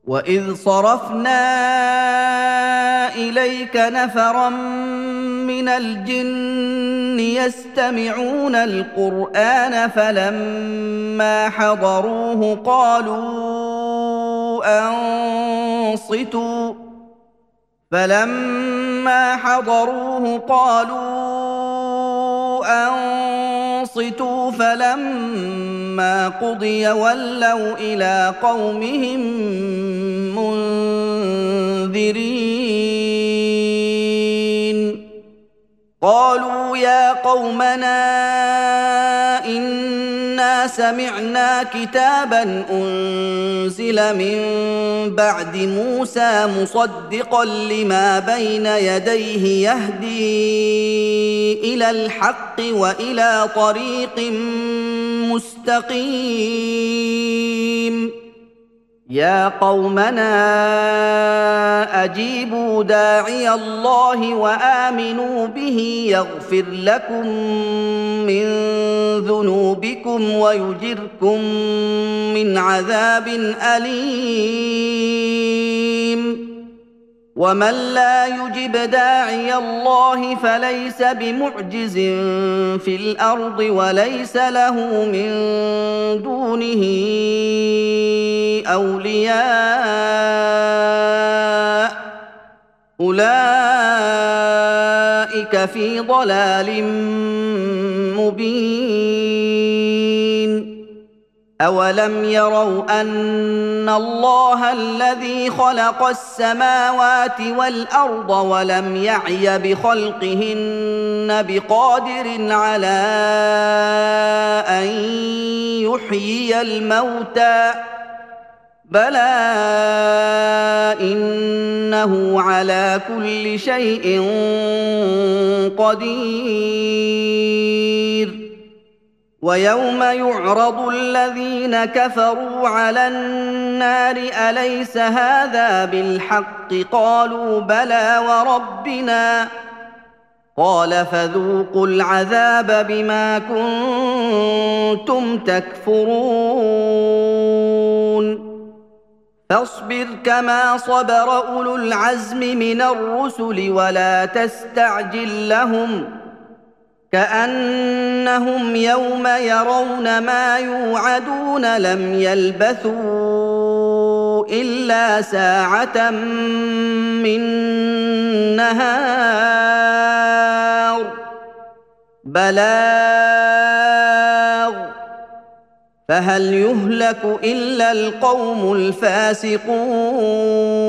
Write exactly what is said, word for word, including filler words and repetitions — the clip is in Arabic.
وَإِذْ صَرَفْنَا إِلَيْكَ نَفَرًا مِّنَ الْجِنِّ يَسْتَمِعُونَ الْقُرْآنَ فَلَمَّا حَضَرُوهُ قَالُوا أَنصِتُوا فَلَمَّا حَضَرُوهُ قَالُوا أَنصِتُوا فَلَمَّا قُضِيَ وَلَّوْا إِلَىٰ قَوْمِهِم مُّنذِرِينَ قَالُوا يَا قَوْمَنَا إِنَّا سَمِعْنَا كِتَابًا أُنزِلَ مِن بَعْدِ مُوسَىٰ مُصَدِّقًا لِّمَا بَيْنَ يَدَيْهِ يَهْدِي إِلَى الْحَقِّ وَإِلَىٰ طَرِيقٍ مُّسْتَقِيمٍ يَا قَوْمَنَا أَجِيبُوا دَاعِيَ اللَّهِ وَآمِنُوا بِهِ يَغْفِرْ لَكُم مِّن ذُنُوبِكُمْ وَيُجِرْكُم مِّنْ عَذَابٍ أَلِيمٍ وَمَن لَّا يُجِبْ دَاعِيَ اللَّهِ فَلَيْسَ بِمُعْجِزٍ فِي الْأَرْضِ وَلَيْسَ لَهُ مِن دُونِهِ أَوْلِيَاءُ ۚ أُولَٰئِكَ فِي ضَلَالٍ مُّبِينٍ أَوَلَمْ يَرَوْا أَنَّ اللَّهَ الَّذِي خَلَقَ السَّمَاوَاتِ وَالْأَرْضَ وَلَمْ يَعْيَ بِخَلْقِهِنَّ بِقَادِرٍ عَلَىٰ أَن يُحْيِيَ الْمَوْتَىٰ ۚ بَلَىٰ إِنَّهُ عَلَىٰ كُلِّ شَيْءٍ قَدِيرٌ وَيَوْمَ يُعْرَضُ الَّذِينَ كَفَرُوا عَلَى النَّارِ أَلَيْسَ هَٰذَا بِالْحَقِّ ۖ قَالُوا بَلَىٰ وَرَبِّنَا ۚ قَالَ فَذُوقُوا الْعَذَابَ بِمَا كُنتُمْ تَكْفُرُونَ فاصبر كما صبر أولو العزم من الرسل ولا تستعجل لهم كأنهم يوم يرون ما يوعدون لم يلبثوا إلا ساعة من نهار بلاغ فهل يهلك إلا القوم الفاسقون